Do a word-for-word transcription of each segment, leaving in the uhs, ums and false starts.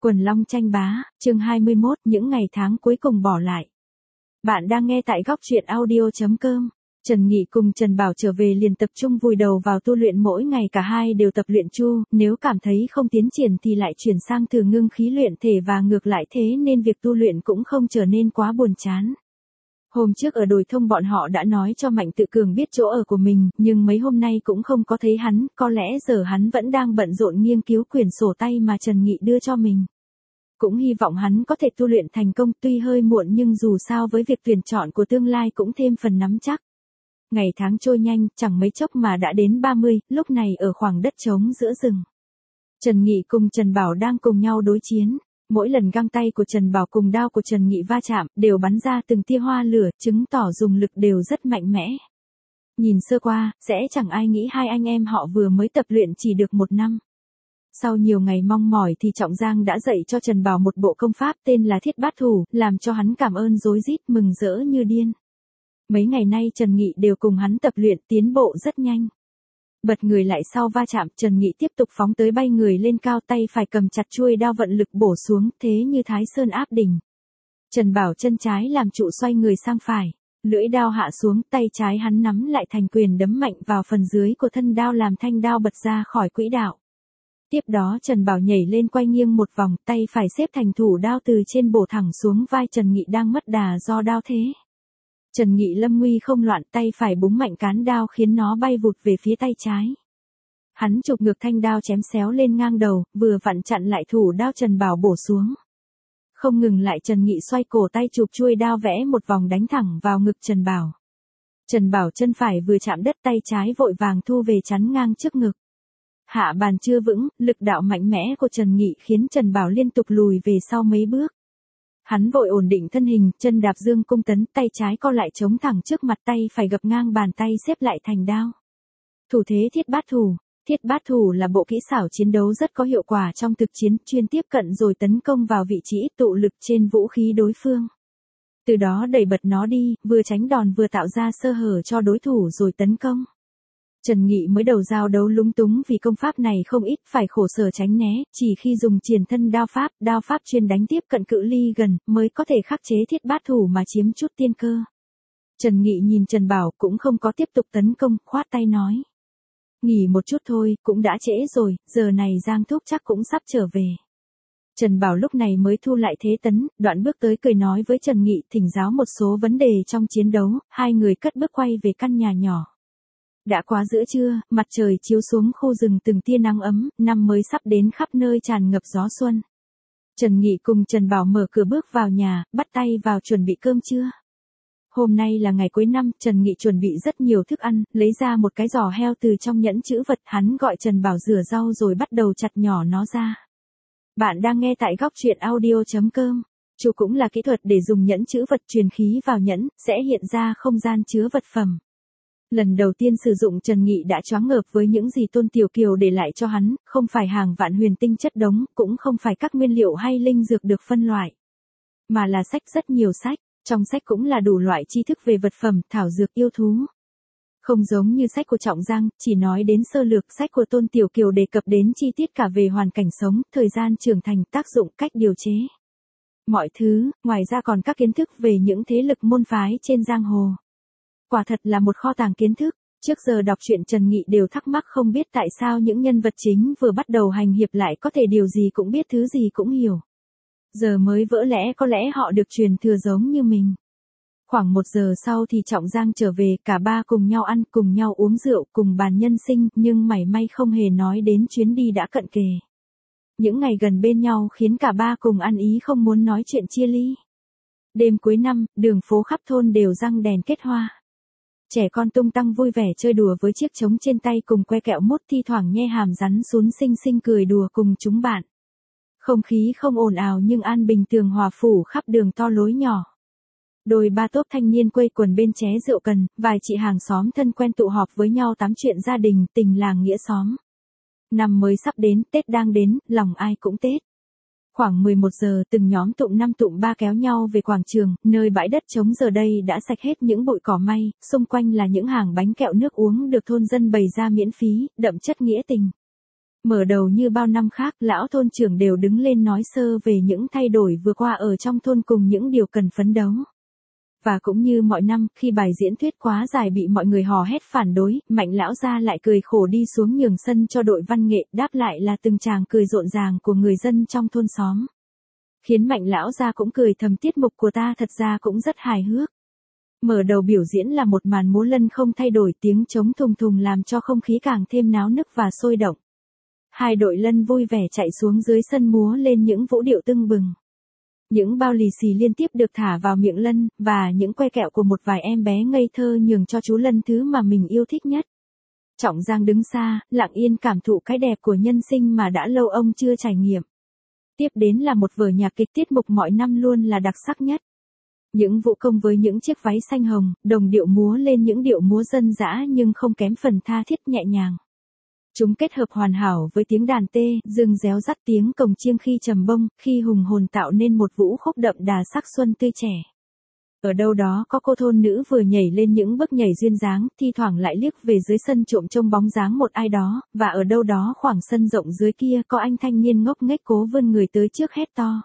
Quần long tranh bá, chương hai mươi mốt, những ngày tháng cuối cùng bỏ lại. Bạn đang nghe tại góc truyện audio chấm com. Trần Nghị cùng Trần Bảo trở về liền tập trung vùi đầu vào tu luyện, mỗi ngày cả hai đều tập luyện chu, nếu cảm thấy không tiến triển thì lại chuyển sang thử ngưng khí luyện thể và ngược lại, thế nên việc tu luyện cũng không trở nên quá buồn chán. Hôm trước ở đồi thông bọn họ đã nói cho Mạnh Tự Cường biết chỗ ở của mình, nhưng mấy hôm nay cũng không có thấy hắn, có lẽ giờ hắn vẫn đang bận rộn nghiên cứu quyển sổ tay mà Trần Nghị đưa cho mình. Cũng hy vọng hắn có thể tu luyện thành công, tuy hơi muộn nhưng dù sao với việc tuyển chọn của tương lai cũng thêm phần nắm chắc. Ngày tháng trôi nhanh, chẳng mấy chốc mà đã đến ba mươi, lúc này ở khoảng đất trống giữa rừng. Trần Nghị cùng Trần Bảo đang cùng nhau đối chiến. Mỗi lần găng tay của Trần Bảo cùng đao của Trần Nghị va chạm, đều bắn ra từng tia hoa lửa, chứng tỏ dùng lực đều rất mạnh mẽ. Nhìn sơ qua, sẽ chẳng ai nghĩ hai anh em họ vừa mới tập luyện chỉ được một năm. Sau nhiều ngày mong mỏi thì Trọng Giang đã dạy cho Trần Bảo một bộ công pháp tên là Thiết Bát Thủ, làm cho hắn cảm ơn rối rít, mừng rỡ như điên. Mấy ngày nay Trần Nghị đều cùng hắn tập luyện, tiến bộ rất nhanh. Bật người lại sau va chạm, Trần Nghị tiếp tục phóng tới, bay người lên cao, tay phải cầm chặt chuôi đao vận lực bổ xuống, thế như Thái Sơn áp đỉnh. Trần Bảo chân trái làm trụ xoay người sang phải, lưỡi đao hạ xuống, tay trái hắn nắm lại thành quyền đấm mạnh vào phần dưới của thân đao làm thanh đao bật ra khỏi quỹ đạo. Tiếp đó Trần Bảo nhảy lên quay nghiêng một vòng, tay phải xếp thành thủ đao từ trên bổ thẳng xuống vai Trần Nghị đang mất đà do đao thế. Trần Nghị lâm nguy không loạn, tay phải búng mạnh cán đao khiến nó bay vụt về phía tay trái. Hắn chụp ngược thanh đao chém xéo lên ngang đầu, vừa vặn chặn lại thủ đao Trần Bảo bổ xuống. Không ngừng lại, Trần Nghị xoay cổ tay chụp chuôi đao vẽ một vòng đánh thẳng vào ngực Trần Bảo. Trần Bảo chân phải vừa chạm đất, tay trái vội vàng thu về chắn ngang trước ngực. Hạ bàn chưa vững, lực đạo mạnh mẽ của Trần Nghị khiến Trần Bảo liên tục lùi về sau mấy bước. Hắn vội ổn định thân hình, chân đạp dương cung tấn, tay trái co lại chống thẳng trước mặt, tay phải gập ngang bàn tay xếp lại thành đao. Thủ thế Thiết Bát Thủ. Thiết Bát Thủ là bộ kỹ xảo chiến đấu rất có hiệu quả trong thực chiến, chuyên tiếp cận rồi tấn công vào vị trí tụ lực trên vũ khí đối phương. Từ đó đẩy bật nó đi, vừa tránh đòn vừa tạo ra sơ hở cho đối thủ rồi tấn công. Trần Nghị mới đầu giao đấu lúng túng vì công pháp này không ít, phải khổ sở tránh né, chỉ khi dùng triển thân đao pháp, đao pháp chuyên đánh tiếp cận cự ly gần, mới có thể khắc chế Thiết Bát Thủ mà chiếm chút tiên cơ. Trần Nghị nhìn Trần Bảo cũng không có tiếp tục tấn công, khoát tay nói. Nghỉ một chút thôi, cũng đã trễ rồi, giờ này Giang Thúc chắc cũng sắp trở về. Trần Bảo lúc này mới thu lại thế tấn, đoạn bước tới cười nói với Trần Nghị, thỉnh giáo một số vấn đề trong chiến đấu, hai người cất bước quay về căn nhà nhỏ. Đã quá giữa trưa, mặt trời chiếu xuống khu rừng từng tia nắng ấm, năm mới sắp đến, khắp nơi tràn ngập gió xuân. Trần Nghị cùng Trần Bảo mở cửa bước vào nhà, bắt tay vào chuẩn bị cơm trưa. Hôm nay là ngày cuối năm, Trần Nghị chuẩn bị rất nhiều thức ăn, lấy ra một cái giò heo từ trong nhẫn chữ vật, hắn gọi Trần Bảo rửa rau rồi bắt đầu chặt nhỏ nó ra. Bạn đang nghe tại góc truyện audio chấm com. Chu cũng là kỹ thuật để dùng nhẫn chữ vật truyền khí vào nhẫn, sẽ hiện ra không gian chứa vật phẩm. Lần đầu tiên sử dụng, Trần Nghị đã choáng ngợp với những gì Tôn Tiểu Kiều để lại cho hắn, không phải hàng vạn huyền tinh chất đống, cũng không phải các nguyên liệu hay linh dược được phân loại, mà là sách, rất nhiều sách, trong sách cũng là đủ loại tri thức về vật phẩm, thảo dược, yêu thú. Không giống như sách của Trọng Giang, chỉ nói đến sơ lược, sách của Tôn Tiểu Kiều đề cập đến chi tiết cả về hoàn cảnh sống, thời gian trưởng thành, tác dụng, cách điều chế. Mọi thứ, ngoài ra còn các kiến thức về những thế lực môn phái trên giang hồ. Quả thật là một kho tàng kiến thức. Trước giờ đọc truyện Trần Nghị đều thắc mắc không biết tại sao những nhân vật chính vừa bắt đầu hành hiệp lại có thể điều gì cũng biết, thứ gì cũng hiểu. Giờ mới vỡ lẽ có lẽ họ được truyền thừa giống như mình. Khoảng một giờ sau thì Trọng Giang trở về, cả ba cùng nhau ăn, cùng nhau uống rượu, cùng bàn nhân sinh, nhưng mảy may không hề nói đến chuyến đi đã cận kề. Những ngày gần bên nhau khiến cả ba cùng ăn ý không muốn nói chuyện chia ly. Đêm cuối năm, đường phố khắp thôn đều răng đèn kết hoa. Trẻ con tung tăng vui vẻ chơi đùa với chiếc trống trên tay, cùng que kẹo mút, thi thoảng nhe hàm rắn sún xinh xinh cười đùa cùng chúng bạn. Không khí không ồn ào nhưng an bình tường hòa phủ khắp đường to lối nhỏ. Đôi ba tốp thanh niên quây quần bên ché rượu cần, vài chị hàng xóm thân quen tụ họp với nhau tám chuyện gia đình, tình làng nghĩa xóm. Năm mới sắp đến, Tết đang đến, lòng ai cũng Tết. Khoảng mười một giờ, từng nhóm tụm năm tụm ba kéo nhau về quảng trường, nơi bãi đất trống giờ đây đã sạch hết những bụi cỏ may, xung quanh là những hàng bánh kẹo nước uống được thôn dân bày ra miễn phí, đậm chất nghĩa tình. Mở đầu như bao năm khác, lão thôn trưởng đều đứng lên nói sơ về những thay đổi vừa qua ở trong thôn cùng những điều cần phấn đấu. Và cũng như mọi năm, khi bài diễn thuyết quá dài bị mọi người hò hét phản đối, Mạnh lão gia lại cười khổ đi xuống nhường sân cho đội văn nghệ, đáp lại là từng tràng cười rộn ràng của người dân trong thôn xóm. Khiến Mạnh lão gia cũng cười thầm, tiết mục của ta thật ra cũng rất hài hước. Mở đầu biểu diễn là một màn múa lân không thay đổi, tiếng trống thùng thùng làm cho không khí càng thêm náo nức và sôi động. Hai đội lân vui vẻ chạy xuống dưới sân múa lên những vũ điệu tưng bừng. Những bao lì xì liên tiếp được thả vào miệng lân, và những que kẹo của một vài em bé ngây thơ nhường cho chú lân thứ mà mình yêu thích nhất. Trọng Giang đứng xa, lặng yên cảm thụ cái đẹp của nhân sinh mà đã lâu ông chưa trải nghiệm. Tiếp đến là một vở nhạc kịch, tiết mục mọi năm luôn là đặc sắc nhất. Những vũ công với những chiếc váy xanh hồng, đồng điệu múa lên những điệu múa dân dã nhưng không kém phần tha thiết nhẹ nhàng. Chúng kết hợp hoàn hảo với tiếng đàn tê, dương réo rắt, tiếng cồng chiêng khi trầm bông, khi hùng hồn tạo nên một vũ khúc đậm đà sắc xuân tươi trẻ. Ở đâu đó có cô thôn nữ vừa nhảy lên những bước nhảy duyên dáng, thi thoảng lại liếc về dưới sân trộm trông bóng dáng một ai đó, và ở đâu đó khoảng sân rộng dưới kia có anh thanh niên ngốc nghếch cố vươn người tới trước hét to.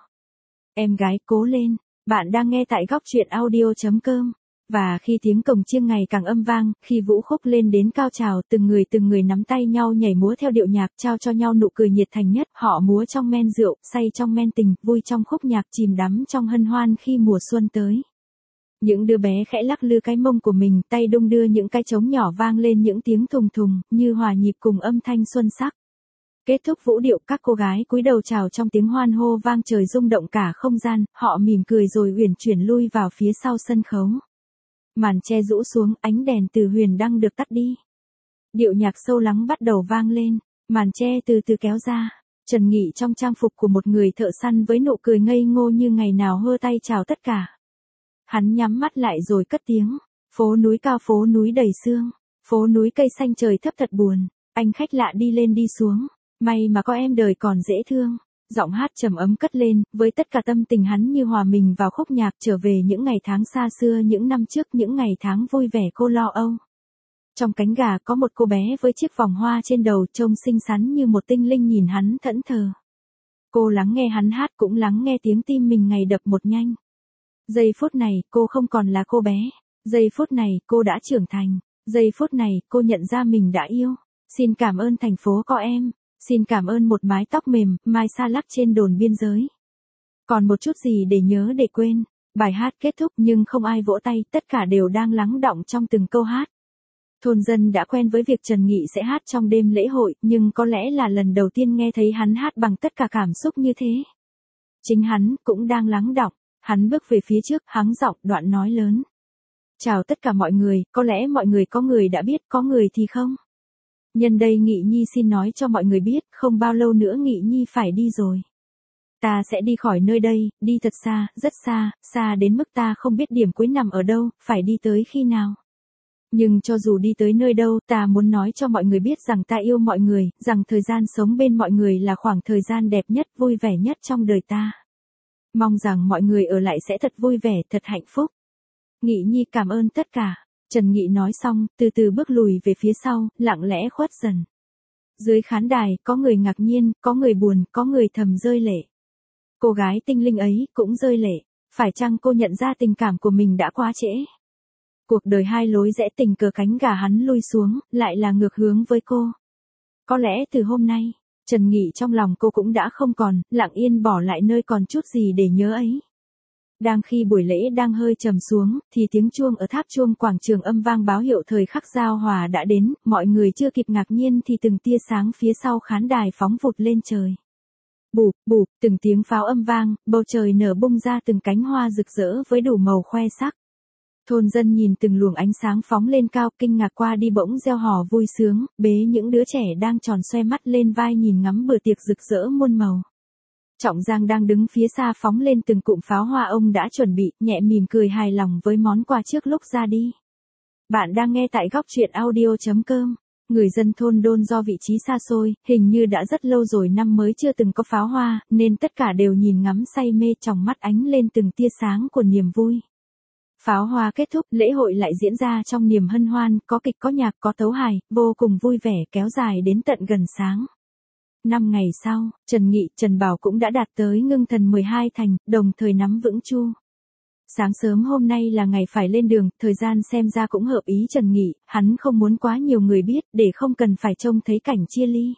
Em gái, cố lên, bạn đang nghe tại góc truyện audio chấm com. Và khi tiếng cồng chiêng ngày càng âm vang, khi vũ khúc lên đến cao trào, từng người từng người nắm tay nhau nhảy múa theo điệu nhạc, trao cho nhau nụ cười nhiệt thành nhất, họ múa trong men rượu, say trong men tình, vui trong khúc nhạc, chìm đắm trong hân hoan khi mùa xuân tới. Những đứa bé khẽ lắc lư cái mông của mình, tay đung đưa những cái trống nhỏ vang lên những tiếng thùng thùng, như hòa nhịp cùng âm thanh xuân sắc. Kết thúc vũ điệu, các cô gái cúi đầu chào trong tiếng hoan hô vang trời rung động cả không gian, họ mỉm cười rồi uyển chuyển lui vào phía sau sân khấu. Màn che rũ xuống, ánh đèn từ huyền đăng được tắt đi. Điệu nhạc sâu lắng bắt đầu vang lên, màn che từ từ kéo ra. Trần Nghị trong trang phục của một người thợ săn với nụ cười ngây ngô như ngày nào hơ tay chào tất cả. Hắn nhắm mắt lại rồi cất tiếng. Phố núi cao, phố núi đầy sương. Phố núi cây xanh trời thấp thật buồn. Anh khách lạ đi lên đi xuống. May mà có em đời còn dễ thương. Giọng hát trầm ấm cất lên, với tất cả tâm tình hắn như hòa mình vào khúc nhạc, trở về những ngày tháng xa xưa, những năm trước, những ngày tháng vui vẻ cô lo âu. Trong cánh gà có một cô bé với chiếc vòng hoa trên đầu, trông xinh xắn như một tinh linh nhìn hắn thẫn thờ. Cô lắng nghe hắn hát, cũng lắng nghe tiếng tim mình ngày đập một nhanh. Giây phút này, cô không còn là cô bé. Giây phút này, cô đã trưởng thành. Giây phút này, cô nhận ra mình đã yêu. Xin cảm ơn thành phố có em. Xin cảm ơn một mái tóc mềm, mai xa lắc trên đồn biên giới. Còn một chút gì để nhớ để quên. Bài hát kết thúc nhưng không ai vỗ tay, tất cả đều đang lắng đọng trong từng câu hát. Thôn dân đã quen với việc Trần Nghị sẽ hát trong đêm lễ hội, nhưng có lẽ là lần đầu tiên nghe thấy hắn hát bằng tất cả cảm xúc như thế. Chính hắn cũng đang lắng đọng, hắn bước về phía trước, hắng giọng, đoạn nói lớn. Chào tất cả mọi người, có lẽ mọi người có người đã biết, có người thì không. Nhân đây Nghị Nhi xin nói cho mọi người biết, không bao lâu nữa Nghị Nhi phải đi rồi. Ta sẽ đi khỏi nơi đây, đi thật xa, rất xa, xa đến mức ta không biết điểm cuối nằm ở đâu, phải đi tới khi nào. Nhưng cho dù đi tới nơi đâu, ta muốn nói cho mọi người biết rằng ta yêu mọi người, rằng thời gian sống bên mọi người là khoảng thời gian đẹp nhất, vui vẻ nhất trong đời ta. Mong rằng mọi người ở lại sẽ thật vui vẻ, thật hạnh phúc. Nghị Nhi cảm ơn tất cả. Trần Nghị nói xong, từ từ bước lùi về phía sau, lặng lẽ khuất dần. Dưới khán đài, có người ngạc nhiên, có người buồn, có người thầm rơi lệ. Cô gái tinh linh ấy cũng rơi lệ. Phải chăng cô nhận ra tình cảm của mình đã quá trễ? Cuộc đời hai lối rẽ, tình cờ cánh gà hắn lui xuống, lại là ngược hướng với cô. Có lẽ từ hôm nay, Trần Nghị trong lòng cô cũng đã không còn, lặng yên bỏ lại nơi còn chút gì để nhớ ấy. Đang khi buổi lễ đang hơi trầm xuống, thì tiếng chuông ở tháp chuông quảng trường âm vang báo hiệu thời khắc giao hòa đã đến, mọi người chưa kịp ngạc nhiên thì từng tia sáng phía sau khán đài phóng vụt lên trời. Bụp, bụp, từng tiếng pháo âm vang, bầu trời nở bung ra từng cánh hoa rực rỡ với đủ màu khoe sắc. Thôn dân nhìn từng luồng ánh sáng phóng lên cao, kinh ngạc qua đi bỗng reo hò vui sướng, bế những đứa trẻ đang tròn xoe mắt lên vai nhìn ngắm bữa tiệc rực rỡ muôn màu. Trọng Giang đang đứng phía xa phóng lên từng cụm pháo hoa ông đã chuẩn bị, nhẹ mỉm cười hài lòng với món quà trước lúc ra đi. Bạn đang nghe tại góc truyện audio chấm com. Người dân thôn Đôn do vị trí xa xôi, hình như đã rất lâu rồi năm mới chưa từng có pháo hoa, nên tất cả đều nhìn ngắm say mê, trong mắt ánh lên từng tia sáng của niềm vui. Pháo hoa kết thúc, lễ hội lại diễn ra trong niềm hân hoan, có kịch có nhạc có tấu hài, vô cùng vui vẻ kéo dài đến tận gần sáng. Năm ngày sau, Trần Nghị, Trần Bảo cũng đã đạt tới ngưng thần mười hai thành, đồng thời nắm vững chu. Sáng sớm hôm nay là ngày phải lên đường, thời gian xem ra cũng hợp ý Trần Nghị, hắn không muốn quá nhiều người biết để không cần phải trông thấy cảnh chia ly.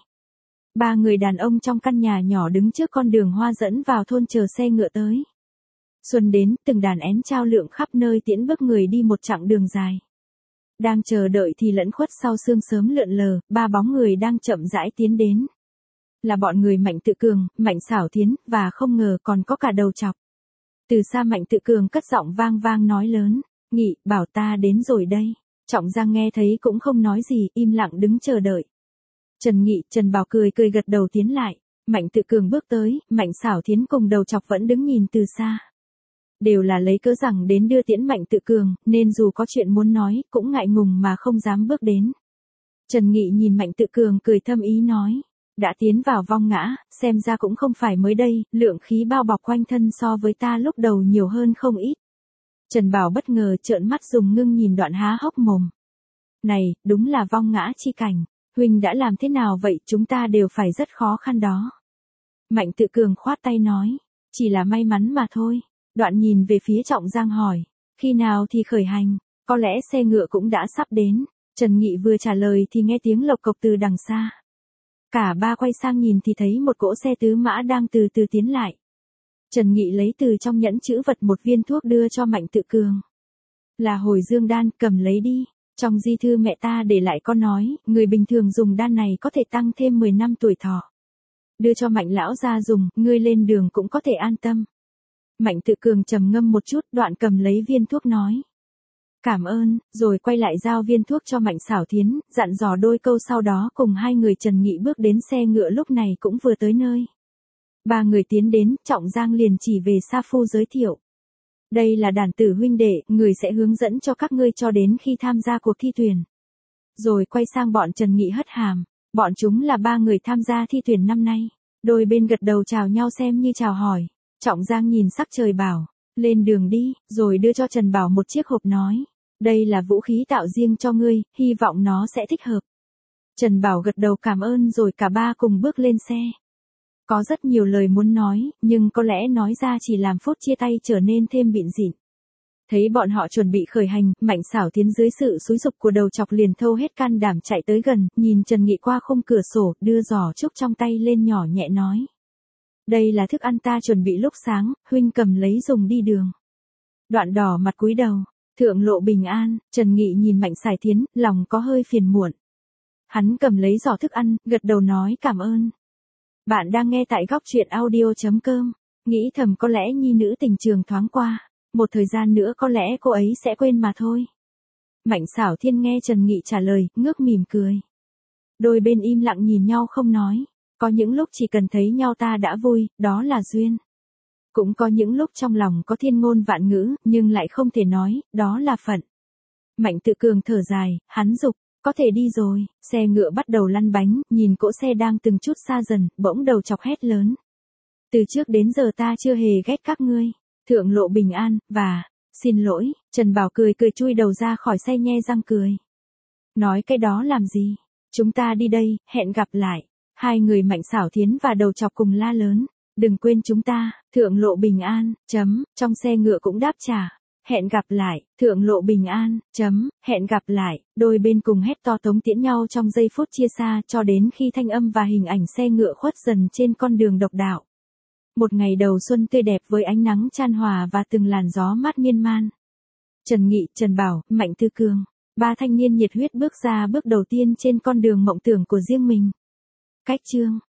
Ba người đàn ông trong căn nhà nhỏ đứng trước con đường hoa dẫn vào thôn chờ xe ngựa tới. Xuân đến, từng đàn én trao lượng khắp nơi tiễn bước người đi một chặng đường dài. Đang chờ đợi thì lẫn khuất sau sương sớm lượn lờ, ba bóng người đang chậm rãi tiến đến. Là bọn người Mạnh Tự Cường, Mạnh Xảo Thiến, và không ngờ còn có cả Đầu Chọc. Từ xa Mạnh Tự Cường cất giọng vang vang nói lớn, Nghị, bảo ta đến rồi đây. Trọng Giang nghe thấy cũng không nói gì, im lặng đứng chờ đợi. Trần Nghị, Trần Bảo cười cười gật đầu tiến lại. Mạnh Tự Cường bước tới, Mạnh Xảo Thiến cùng Đầu Chọc vẫn đứng nhìn từ xa. Đều là lấy cớ rằng đến đưa tiễn Mạnh Tự Cường, nên dù có chuyện muốn nói, cũng ngại ngùng mà không dám bước đến. Trần Nghị nhìn Mạnh Tự Cường cười thâm ý nói, đã tiến vào vong ngã, xem ra cũng không phải mới đây, lượng khí bao bọc quanh thân so với ta lúc đầu nhiều hơn không ít. Trần Bảo bất ngờ trợn mắt dùng ngưng nhìn đoạn há hốc mồm. Này, đúng là vong ngã chi cảnh, huynh đã làm thế nào vậy, chúng ta đều phải rất khó khăn đó. Mạnh Tự Cường khoát tay nói, chỉ là may mắn mà thôi. Đoạn nhìn về phía Trọng Giang hỏi, khi nào thì khởi hành, có lẽ xe ngựa cũng đã sắp đến. Trần Nghị vừa trả lời thì nghe tiếng lộc cộc từ đằng xa. Cả ba quay sang nhìn thì thấy một cỗ xe tứ mã đang từ từ tiến lại. Trần Nghị lấy từ trong nhẫn chữ vật một viên thuốc đưa cho Mạnh Tự Cường. Là hồi dương đan, cầm lấy đi. Trong di thư mẹ ta để lại có nói, người bình thường dùng đan này có thể tăng thêm mười năm tuổi thọ. Đưa cho Mạnh lão ra dùng, ngươi lên đường cũng có thể an tâm. Mạnh Tự Cường trầm ngâm một chút, đoạn cầm lấy viên thuốc nói. Cảm ơn, rồi quay lại giao viên thuốc cho Mạnh Xảo Thiến, dặn dò đôi câu sau đó cùng hai người Trần Nghị bước đến xe ngựa lúc này cũng vừa tới nơi. Ba người tiến đến, Trọng Giang liền chỉ về Sa Phu giới thiệu. Đây là đàn tử huynh đệ, người sẽ hướng dẫn cho các ngươi cho đến khi tham gia cuộc thi tuyển. Rồi quay sang bọn Trần Nghị hất hàm, bọn chúng là ba người tham gia thi tuyển năm nay. Đôi bên gật đầu chào nhau xem như chào hỏi. Trọng Giang nhìn sắc trời bảo, lên đường đi, rồi đưa cho Trần Bảo một chiếc hộp nói, đây là vũ khí tạo riêng cho ngươi, hy vọng nó sẽ thích hợp. Trần Bảo gật đầu cảm ơn rồi cả ba cùng bước lên xe. Có rất nhiều lời muốn nói, nhưng có lẽ nói ra chỉ làm phút chia tay trở nên thêm bịn rịn. Thấy bọn họ chuẩn bị khởi hành, Mạnh Xảo Thiến dưới sự xúi giục của Đầu Chọc liền thâu hết can đảm chạy tới gần, nhìn Trần Nghị qua khung cửa sổ, đưa giỏ trúc trong tay lên nhỏ nhẹ nói. Đây là thức ăn ta chuẩn bị lúc sáng, huynh cầm lấy dùng đi đường. Đoạn đỏ mặt cúi đầu, thượng lộ bình an, Trần Nghị nhìn Mạnh Xảo Thiến, lòng có hơi phiền muộn. Hắn cầm lấy giỏ thức ăn, gật đầu nói cảm ơn. Bạn đang nghe tại góc truyện audio chấm com, nghĩ thầm có lẽ nhi nữ tình trường thoáng qua, một thời gian nữa có lẽ cô ấy sẽ quên mà thôi. Mạnh Xảo Thiên nghe Trần Nghị trả lời, ngước mỉm cười. Đôi bên im lặng nhìn nhau không nói. Có những lúc chỉ cần thấy nhau ta đã vui, đó là duyên. Cũng có những lúc trong lòng có thiên ngôn vạn ngữ, nhưng lại không thể nói, đó là phận. Mạnh Tự Cường thở dài, hắn dục, có thể đi rồi, xe ngựa bắt đầu lăn bánh, nhìn cỗ xe đang từng chút xa dần, bỗng Đầu Chọc hét lớn. Từ trước đến giờ ta chưa hề ghét các ngươi, thượng lộ bình an, và, xin lỗi, Trần Bảo cười cười chui đầu ra khỏi xe nhe răng cười. Nói cái đó làm gì, chúng ta đi đây, hẹn gặp lại. Hai người Mạnh Xảo Thiến và Đầu Chọc cùng la lớn, đừng quên chúng ta, thượng lộ bình an, chấm, trong xe ngựa cũng đáp trả, hẹn gặp lại, thượng lộ bình an, chấm, hẹn gặp lại, đôi bên cùng hét to tống tiễn nhau trong giây phút chia xa cho đến khi thanh âm và hình ảnh xe ngựa khuất dần trên con đường độc đạo. Một ngày đầu xuân tươi đẹp với ánh nắng chan hòa và từng làn gió mát miên man. Trần Nghị, Trần Bảo, Mạnh Tự Cường, ba thanh niên nhiệt huyết bước ra bước đầu tiên trên con đường mộng tưởng của riêng mình. Cách chương